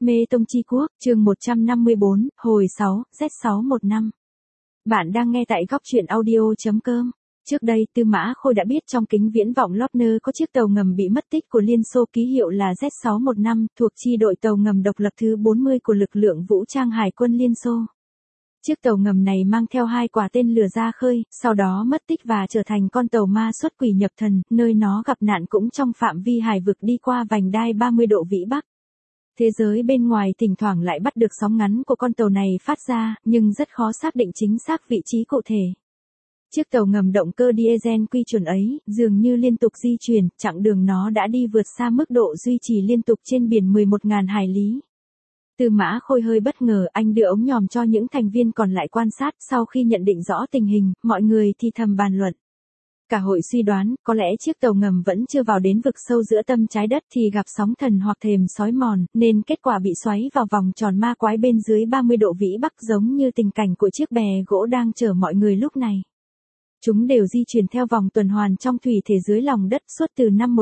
Mê Tông Chi Quốc, chương 154, hồi 6, Z615. Bạn đang nghe tại góc truyện audio.com. Trước đây Tư Mã Khôi đã biết trong kính viễn vọng Lopner có chiếc tàu ngầm bị mất tích của Liên Xô ký hiệu là Z615 thuộc chi đội tàu ngầm độc lập thứ 40 của lực lượng vũ trang Hải quân Liên Xô. Chiếc tàu ngầm này mang theo 2 quả tên lửa ra khơi, sau đó mất tích và trở thành con tàu ma xuất quỷ nhập thần, nơi nó gặp nạn cũng trong phạm vi hải vực đi qua vành đai 30 độ vĩ Bắc. Thế giới bên ngoài thỉnh thoảng lại bắt được sóng ngắn của con tàu này phát ra, nhưng rất khó xác định chính xác vị trí cụ thể. Chiếc tàu ngầm động cơ diesel quy chuẩn ấy, dường như liên tục di chuyển, chặng đường nó đã đi vượt xa mức độ duy trì liên tục trên biển 11.000 hải lý. Tư Mã Khôi hơi bất ngờ, anh đưa ống nhòm cho những thành viên còn lại quan sát, sau khi nhận định rõ tình hình, mọi người thì thầm bàn luận. Cả hội suy đoán, có lẽ chiếc tàu ngầm vẫn chưa vào đến vực sâu giữa tâm trái đất thì gặp sóng thần hoặc thềm sói mòn, nên kết quả bị xoáy vào vòng tròn ma quái bên dưới 30 độ vĩ Bắc giống như tình cảnh của chiếc bè gỗ đang chở mọi người lúc này. Chúng đều di chuyển theo vòng tuần hoàn trong thủy thể dưới lòng đất suốt từ năm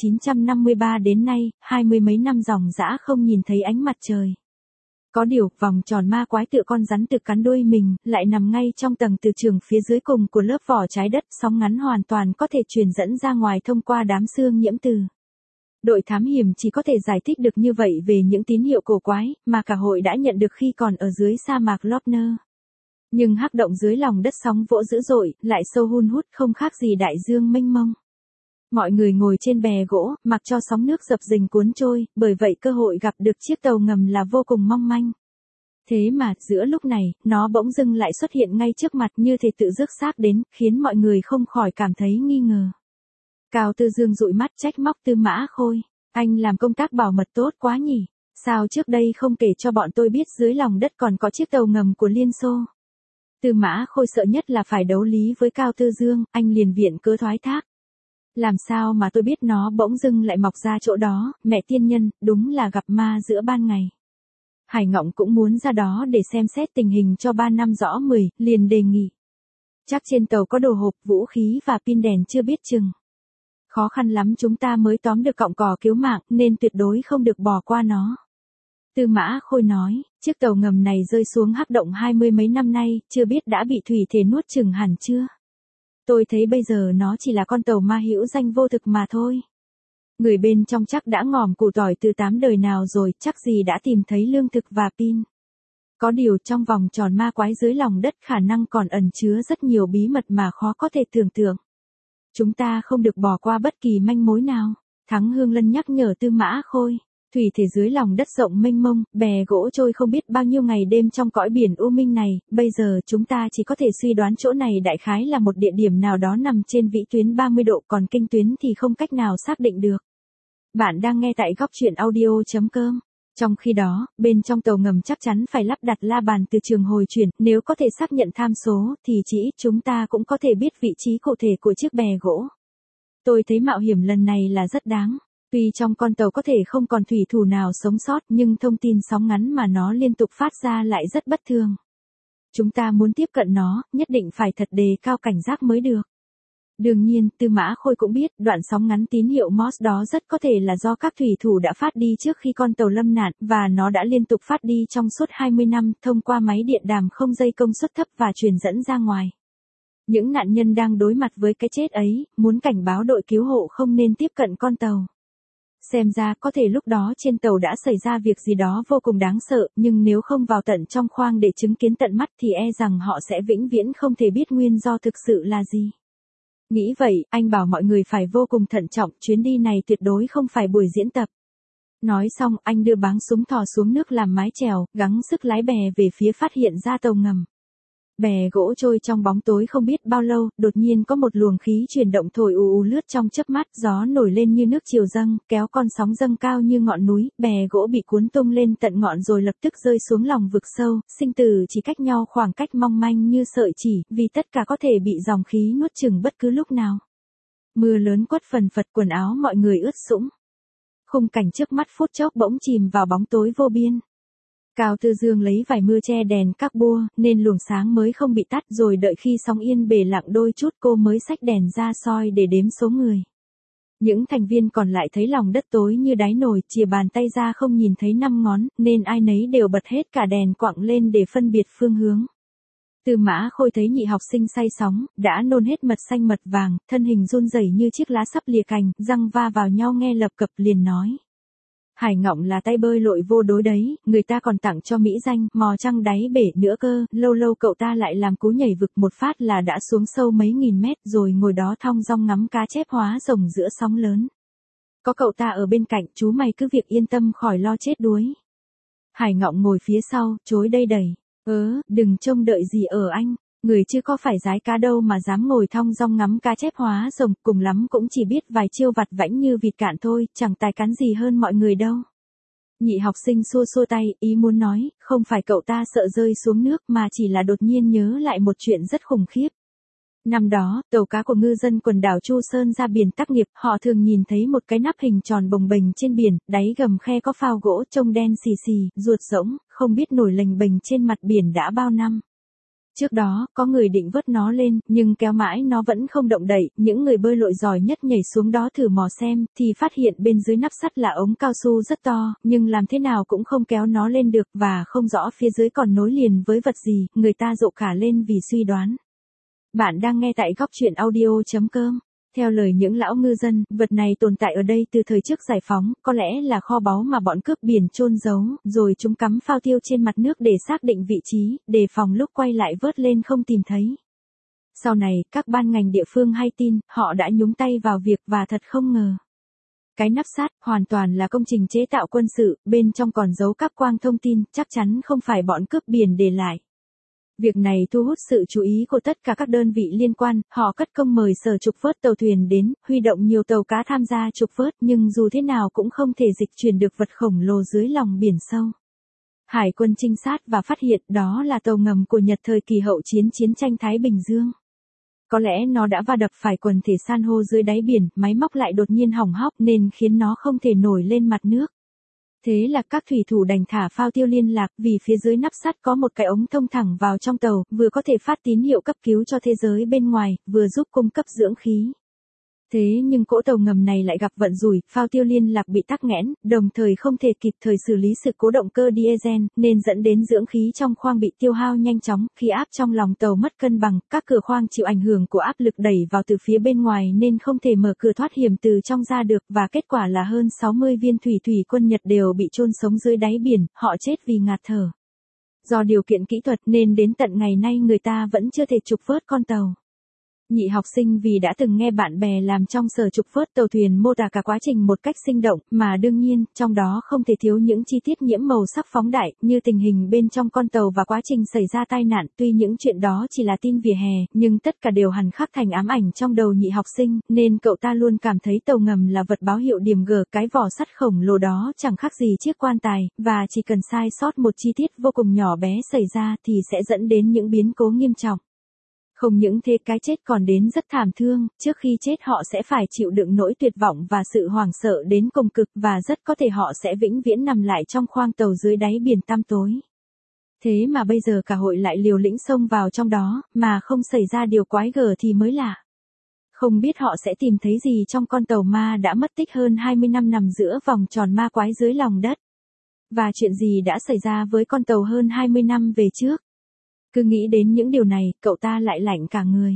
1953 đến nay, 20 mấy năm ròng rã không nhìn thấy ánh mặt trời. Có điều, vòng tròn ma quái tựa con rắn tự cắn đuôi mình, lại nằm ngay trong tầng từ trường phía dưới cùng của lớp vỏ trái đất, sóng ngắn hoàn toàn có thể truyền dẫn ra ngoài thông qua đám xương nhiễm từ. Đội thám hiểm chỉ có thể giải thích được như vậy về những tín hiệu cổ quái, mà cả hội đã nhận được khi còn ở dưới sa mạc Lopner. Nhưng hắc động dưới lòng đất sóng vỗ dữ dội, lại sâu hun hút không khác gì đại dương mênh mông. Mọi người ngồi trên bè gỗ, mặc cho sóng nước dập dềnh cuốn trôi, bởi vậy cơ hội gặp được chiếc tàu ngầm là vô cùng mong manh. Thế mà, giữa lúc này, nó bỗng dưng lại xuất hiện ngay trước mặt như thể tự rước xác đến, khiến mọi người không khỏi cảm thấy nghi ngờ. Cao Tư Dương dụi mắt trách móc Tư Mã Khôi. Anh làm công tác bảo mật tốt quá nhỉ? Sao trước đây không kể cho bọn tôi biết dưới lòng đất còn có chiếc tàu ngầm của Liên Xô? Tư Mã Khôi sợ nhất là phải đấu lý với Cao Tư Dương, anh liền viện cớ thoái thác. Làm sao mà tôi biết nó bỗng dưng lại mọc ra chỗ đó, mẹ tiên nhân, đúng là gặp ma giữa ban ngày. Hải Ngọng cũng muốn ra đó để xem xét tình hình cho 3 năm rõ 10, liền đề nghị. Chắc trên tàu có đồ hộp, vũ khí và pin đèn chưa biết chừng. Khó khăn lắm chúng ta mới tóm được cọng cỏ cứu mạng, nên tuyệt đối không được bỏ qua nó. Tư Mã Khôi nói, chiếc tàu ngầm này rơi xuống hắc động 20 mấy năm nay, chưa biết đã bị thủy thể nuốt chửng hẳn chưa. Tôi thấy bây giờ nó chỉ là con tàu ma hữu danh vô thực mà thôi. Người bên trong chắc đã ngòm củ tỏi từ 8 đời nào rồi, chắc gì đã tìm thấy lương thực và pin. Có điều trong vòng tròn ma quái dưới lòng đất khả năng còn ẩn chứa rất nhiều bí mật mà khó có thể tưởng tượng. Chúng ta không được bỏ qua bất kỳ manh mối nào. Thắng Hương Lân nhắc nhở Tư Mã Khôi. Thủy thể dưới lòng đất rộng mênh mông, bè gỗ trôi không biết bao nhiêu ngày đêm trong cõi biển u minh này, bây giờ chúng ta chỉ có thể suy đoán chỗ này đại khái là một địa điểm nào đó nằm trên vĩ tuyến 30 độ, còn kinh tuyến thì không cách nào xác định được. Bạn đang nghe tại góc truyện audio.com. Trong khi đó, bên trong tàu ngầm chắc chắn phải lắp đặt la bàn từ trường hồi chuyển, nếu có thể xác nhận tham số, thì chỉ ít chúng ta cũng có thể biết vị trí cụ thể của chiếc bè gỗ. Tôi thấy mạo hiểm lần này là rất đáng. Tuy trong con tàu có thể không còn thủy thủ nào sống sót, nhưng thông tin sóng ngắn mà nó liên tục phát ra lại rất bất thường. Chúng ta muốn tiếp cận nó, nhất định phải thật đề cao cảnh giác mới được. Đương nhiên, Tư Mã Khôi cũng biết, đoạn sóng ngắn tín hiệu Morse đó rất có thể là do các thủy thủ đã phát đi trước khi con tàu lâm nạn, và nó đã liên tục phát đi trong suốt 20 năm, thông qua máy điện đàm không dây công suất thấp và truyền dẫn ra ngoài. Những nạn nhân đang đối mặt với cái chết ấy, muốn cảnh báo đội cứu hộ không nên tiếp cận con tàu. Xem ra có thể lúc đó trên tàu đã xảy ra việc gì đó vô cùng đáng sợ, nhưng nếu không vào tận trong khoang để chứng kiến tận mắt thì e rằng họ sẽ vĩnh viễn không thể biết nguyên do thực sự là gì. Nghĩ vậy, anh bảo mọi người phải vô cùng thận trọng, chuyến đi này tuyệt đối không phải buổi diễn tập. Nói xong, anh đưa báng súng thò xuống nước làm mái chèo, gắng sức lái bè về phía phát hiện ra tàu ngầm. Bè gỗ trôi trong bóng tối không biết bao lâu, đột nhiên có một luồng khí chuyển động thổi ù ù lướt trong chớp mắt, gió nổi lên như nước triều dâng, kéo con sóng dâng cao như ngọn núi, bè gỗ bị cuốn tung lên tận ngọn rồi lập tức rơi xuống lòng vực sâu, sinh tử chỉ cách nhau khoảng cách mong manh như sợi chỉ, vì tất cả có thể bị dòng khí nuốt chửng bất cứ lúc nào. Mưa lớn quất phần phật, quần áo mọi người ướt sũng. Khung cảnh trước mắt phút chốc bỗng chìm vào bóng tối vô biên. Cao Tư Dương lấy vải mưa che đèn các bua, nên luồng sáng mới không bị tắt, rồi đợi khi sóng yên bề lặng đôi chút cô mới xách đèn ra soi để đếm số người. Những thành viên còn lại thấy lòng đất tối như đáy nồi, chìa bàn tay ra không nhìn thấy 5 ngón, nên ai nấy đều bật hết cả đèn quặng lên để phân biệt phương hướng. Tư Mã Khôi thấy nhị học sinh say sóng, đã nôn hết mật xanh mật vàng, thân hình run rẩy như chiếc lá sắp lìa cành, răng va vào nhau nghe lập cập liền nói. Hải Ngọng là tay bơi lội vô đối đấy, người ta còn tặng cho mỹ danh, mò trăng đáy bể nữa cơ, lâu lâu cậu ta lại làm cú nhảy vực một phát là đã xuống sâu mấy nghìn mét rồi ngồi đó thong dong ngắm cá chép hóa rồng giữa sóng lớn. Có cậu ta ở bên cạnh, chú mày cứ việc yên tâm khỏi lo chết đuối. Hải Ngọng ngồi phía sau, chối đây đẩy. Đừng trông đợi gì ở anh, người chứ có phải giái cá đâu mà dám ngồi thong dong ngắm cá chép hóa rồng, cùng lắm cũng chỉ biết vài chiêu vặt vãnh như vịt cạn thôi, chẳng tài cán gì hơn mọi người đâu. Nhị học sinh xua xua tay, ý muốn nói, không phải cậu ta sợ rơi xuống nước mà chỉ là đột nhiên nhớ lại một chuyện rất khủng khiếp. Năm đó, tàu cá của ngư dân quần đảo Chu Sơn ra biển tác nghiệp, họ thường nhìn thấy một cái nắp hình tròn bồng bềnh trên biển, đáy gầm khe có phao gỗ trông đen xì xì, ruột rỗng, không biết nổi lềnh bềnh trên mặt biển đã bao năm. Trước đó, có người định vớt nó lên, nhưng kéo mãi nó vẫn không động đậy, những người bơi lội giỏi nhất nhảy xuống đó thử mò xem, thì phát hiện bên dưới nắp sắt là ống cao su rất to, nhưng làm thế nào cũng không kéo nó lên được, và không rõ phía dưới còn nối liền với vật gì, người ta rộ cả lên vì suy đoán. Bạn đang nghe tại góc truyện audio.com. Theo lời những lão ngư dân, vật này tồn tại ở đây từ thời trước giải phóng, có lẽ là kho báu mà bọn cướp biển chôn giấu, rồi chúng cắm phao tiêu trên mặt nước để xác định vị trí, đề phòng lúc quay lại vớt lên không tìm thấy. Sau này, các ban ngành địa phương hay tin, họ đã nhúng tay vào việc và thật không ngờ. Cái nắp sắt hoàn toàn là công trình chế tạo quân sự, bên trong còn giấu cáp quang thông tin, chắc chắn không phải bọn cướp biển để lại. Việc này thu hút sự chú ý của tất cả các đơn vị liên quan, họ cất công mời sở trục vớt tàu thuyền đến, huy động nhiều tàu cá tham gia trục vớt nhưng dù thế nào cũng không thể dịch chuyển được vật khổng lồ dưới lòng biển sâu. Hải quân trinh sát và phát hiện đó là tàu ngầm của Nhật thời kỳ hậu chiến tranh Thái Bình Dương. Có lẽ nó đã va đập phải quần thể san hô dưới đáy biển, máy móc lại đột nhiên hỏng hóc nên khiến nó không thể nổi lên mặt nước. Thế là các thủy thủ đành thả phao tiêu liên lạc, vì phía dưới nắp sắt có một cái ống thông thẳng vào trong tàu, vừa có thể phát tín hiệu cấp cứu cho thế giới bên ngoài, vừa giúp cung cấp dưỡng khí. Thế nhưng cỗ tàu ngầm này lại gặp vận rủi, phao tiêu liên lạc bị tắc nghẽn, đồng thời không thể kịp thời xử lý sự cố động cơ diesel, nên dẫn đến dưỡng khí trong khoang bị tiêu hao nhanh chóng, khí áp trong lòng tàu mất cân bằng, các cửa khoang chịu ảnh hưởng của áp lực đẩy vào từ phía bên ngoài nên không thể mở cửa thoát hiểm từ trong ra được, và kết quả là hơn 60 viên thủy quân Nhật đều bị chôn sống dưới đáy biển, họ chết vì ngạt thở. Do điều kiện kỹ thuật nên đến tận ngày nay người ta vẫn chưa thể trục vớt con tàu. Nhị học sinh vì đã từng nghe bạn bè làm trong sở trục vớt tàu thuyền mô tả cả quá trình một cách sinh động, mà đương nhiên, trong đó không thể thiếu những chi tiết nhiễm màu sắc phóng đại, như tình hình bên trong con tàu và quá trình xảy ra tai nạn. Tuy những chuyện đó chỉ là tin vỉa hè, nhưng tất cả đều hằn khắc thành ám ảnh trong đầu nhị học sinh, nên cậu ta luôn cảm thấy tàu ngầm là vật báo hiệu điểm G, cái vỏ sắt khổng lồ đó chẳng khác gì chiếc quan tài, và chỉ cần sai sót một chi tiết vô cùng nhỏ bé xảy ra thì sẽ dẫn đến những biến cố nghiêm trọng. Không những thế, cái chết còn đến rất thảm thương, trước khi chết họ sẽ phải chịu đựng nỗi tuyệt vọng và sự hoảng sợ đến cùng cực, và rất có thể họ sẽ vĩnh viễn nằm lại trong khoang tàu dưới đáy biển tăm tối. Thế mà bây giờ cả hội lại liều lĩnh xông vào trong đó, mà không xảy ra điều quái gở thì mới lạ. Không biết họ sẽ tìm thấy gì trong con tàu ma đã mất tích hơn 20 năm nằm giữa vòng tròn ma quái dưới lòng đất. Và chuyện gì đã xảy ra với con tàu hơn 20 năm về trước. Cứ nghĩ đến những điều này, cậu ta lại lạnh cả người.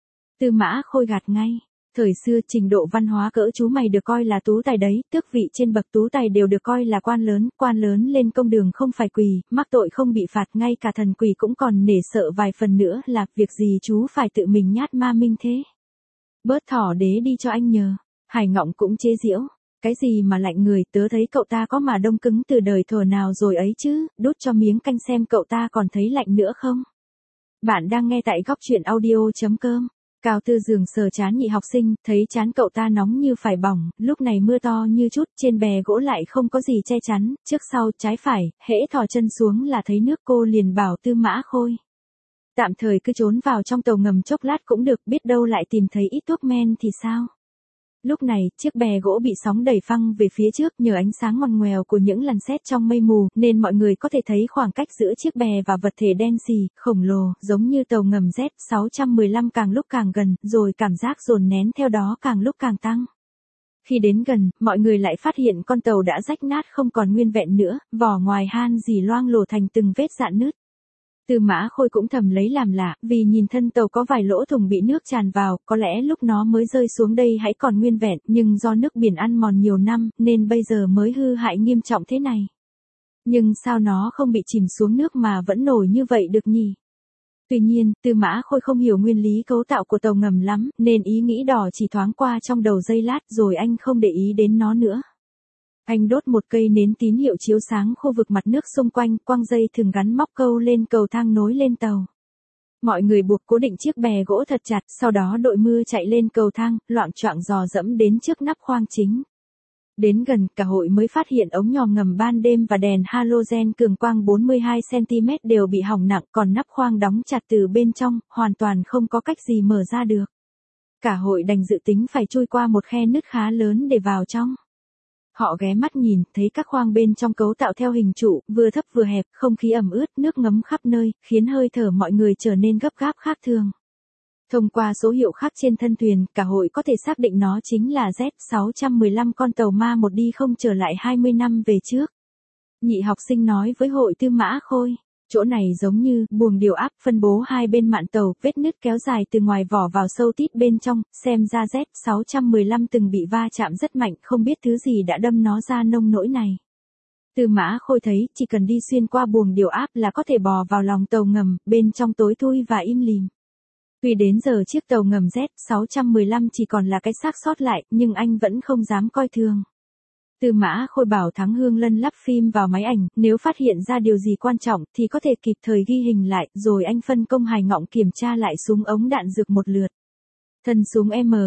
Tư Mã Khôi gạt ngay. Thời xưa trình độ văn hóa cỡ chú mày được coi là tú tài đấy, tước vị trên bậc tú tài đều được coi là quan lớn lên công đường không phải quỳ, mắc tội không bị phạt, ngay cả thần quỷ cũng còn nể sợ vài phần nữa, là việc gì chú phải tự mình nhát ma minh thế. Bớt thỏ đế đi cho anh nhờ. Hải Ngọng cũng chế giễu. Cái gì mà lạnh người, tớ thấy cậu ta có mà đông cứng từ đời thuở nào rồi ấy chứ, đút cho miếng canh xem cậu ta còn thấy lạnh nữa không. Bạn đang nghe tại góc truyện audio.com. Cao Tư Dường sờ trán nhị học sinh, thấy trán cậu ta nóng như phải bỏng, lúc này mưa to như chút, trên bè gỗ lại không có gì che chắn, trước sau, trái phải, hễ thò chân xuống là thấy nước. Cô liền bảo Tư Mã Khôi. Tạm thời cứ trốn vào trong tàu ngầm chốc lát cũng được, biết đâu lại tìm thấy ít thuốc men thì sao. Lúc này, chiếc bè gỗ bị sóng đẩy phăng về phía trước, nhờ ánh sáng ngoằn ngoèo của những làn sét trong mây mù, nên mọi người có thể thấy khoảng cách giữa chiếc bè và vật thể đen xì, khổng lồ, giống như tàu ngầm Z615 càng lúc càng gần, rồi cảm giác dồn nén theo đó càng lúc càng tăng. Khi đến gần, mọi người lại phát hiện con tàu đã rách nát không còn nguyên vẹn nữa, vỏ ngoài han rỉ loang lổ thành từng vết rạn nứt. Tư Mã Khôi cũng thầm lấy làm lạ, vì nhìn thân tàu có vài lỗ thủng bị nước tràn vào, có lẽ lúc nó mới rơi xuống đây hãy còn nguyên vẹn, nhưng do nước biển ăn mòn nhiều năm, nên bây giờ mới hư hại nghiêm trọng thế này. Nhưng sao nó không bị chìm xuống nước mà vẫn nổi như vậy được nhỉ? Tuy nhiên, Tư Mã Khôi không hiểu nguyên lý cấu tạo của tàu ngầm lắm, nên ý nghĩ đỏ chỉ thoáng qua trong đầu giây lát rồi anh không để ý đến nó nữa. Anh đốt một cây nến tín hiệu chiếu sáng khu vực mặt nước xung quanh, quăng dây thừng gắn móc câu lên cầu thang nối lên tàu. Mọi người buộc cố định chiếc bè gỗ thật chặt, sau đó đội mưa chạy lên cầu thang, loạng choạng dò dẫm đến trước nắp khoang chính. Đến gần, cả hội mới phát hiện ống nhòm ngầm ban đêm và đèn halogen cường quang 42cm đều bị hỏng nặng, còn nắp khoang đóng chặt từ bên trong, hoàn toàn không có cách gì mở ra được. Cả hội đành dự tính phải chui qua một khe nứt khá lớn để vào trong. Họ ghé mắt nhìn, thấy các khoang bên trong cấu tạo theo hình trụ, vừa thấp vừa hẹp, không khí ẩm ướt, nước ngấm khắp nơi, khiến hơi thở mọi người trở nên gấp gáp khác thường. Thông qua số hiệu khắc trên thân thuyền, cả hội có thể xác định nó chính là Z615, con tàu ma một đi không trở lại 20 năm về trước. Nhị học sinh nói với hội Tư Mã Khôi, chỗ này giống như buồng điều áp phân bố hai bên mạn tàu, vết nứt kéo dài từ ngoài vỏ vào sâu tít bên trong, xem ra Z615 từng bị va chạm rất mạnh, không biết thứ gì đã đâm nó ra nông nỗi này. Tư Mã Khôi thấy, chỉ cần đi xuyên qua buồng điều áp là có thể bò vào lòng tàu ngầm, bên trong tối thui và im lìm. Tuy đến giờ chiếc tàu ngầm Z615 chỉ còn là cái xác sót lại, nhưng anh vẫn không dám coi thường. Tư Mã Khôi bảo Thắng Hương Lân lắp phim vào máy ảnh, nếu phát hiện ra điều gì quan trọng thì có thể kịp thời ghi hình lại, rồi anh phân công Hải Ngọng kiểm tra lại súng ống đạn dược một lượt. Thân súng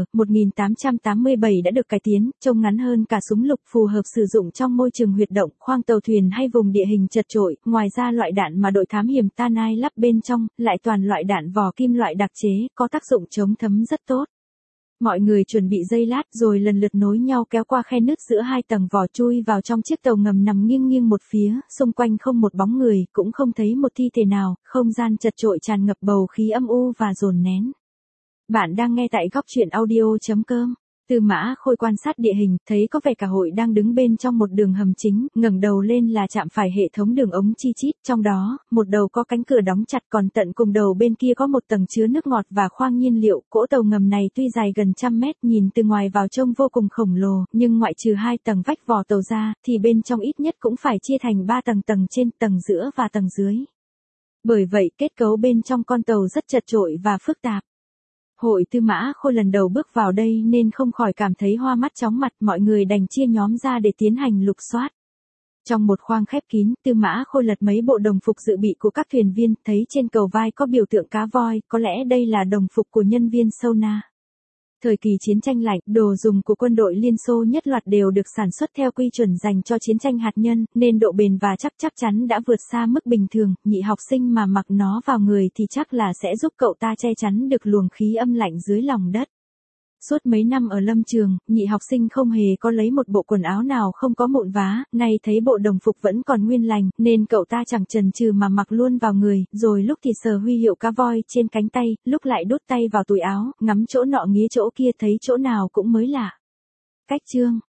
M1887 đã được cải tiến, trông ngắn hơn cả súng lục, phù hợp sử dụng trong môi trường huyệt động, khoang tàu thuyền hay vùng địa hình chật chội. Ngoài ra loại đạn mà đội thám hiểm Tanai lắp bên trong, lại toàn loại đạn vỏ kim loại đặc chế, có tác dụng chống thấm rất tốt. Mọi người chuẩn bị giây lát rồi lần lượt nối nhau kéo qua khe nứt giữa hai tầng vỏ chui vào trong chiếc tàu ngầm nằm nghiêng nghiêng một phía, xung quanh không một bóng người, cũng không thấy một thi thể nào, không gian chật chội tràn ngập bầu khí âm u và dồn nén. Bạn đang nghe tại góc truyện audio.com. Tư Mã Khôi quan sát địa hình, thấy có vẻ cả hội đang đứng bên trong một đường hầm chính, ngẩng đầu lên là chạm phải hệ thống đường ống chi chít, trong đó, một đầu có cánh cửa đóng chặt, còn tận cùng đầu bên kia có một tầng chứa nước ngọt và khoang nhiên liệu. Cỗ tàu ngầm này tuy dài gần 100 mét, nhìn từ ngoài vào trông vô cùng khổng lồ, nhưng ngoại trừ hai tầng vách vỏ tàu ra, thì bên trong ít nhất cũng phải chia thành 3 tầng, tầng trên, tầng giữa và tầng dưới. Bởi vậy, kết cấu bên trong con tàu rất chật chội và phức tạp. Hội Tư Mã Khôi lần đầu bước vào đây nên không khỏi cảm thấy hoa mắt chóng mặt, mọi người đành chia nhóm ra để tiến hành lục soát. Trong một khoang khép kín, Tư Mã Khôi lật mấy bộ đồng phục dự bị của các thuyền viên, thấy trên cầu vai có biểu tượng cá voi, có lẽ đây là đồng phục của nhân viên sauna. Thời kỳ chiến tranh lạnh, đồ dùng của quân đội Liên Xô nhất loạt đều được sản xuất theo quy chuẩn dành cho chiến tranh hạt nhân, nên độ bền và chắc chắn đã vượt xa mức bình thường. Nhị học sinh mà mặc nó vào người thì chắc là sẽ giúp cậu ta che chắn được luồng khí âm lạnh dưới lòng đất. Suốt mấy năm ở lâm trường, nhị học sinh không hề có lấy một bộ quần áo nào không có mụn vá, nay thấy bộ đồng phục vẫn còn nguyên lành, nên cậu ta chẳng chần chừ mà mặc luôn vào người, rồi lúc thì sờ huy hiệu cá voi trên cánh tay, lúc lại đút tay vào túi áo, ngắm chỗ nọ nghía chỗ kia, thấy chỗ nào cũng mới lạ. Cách chương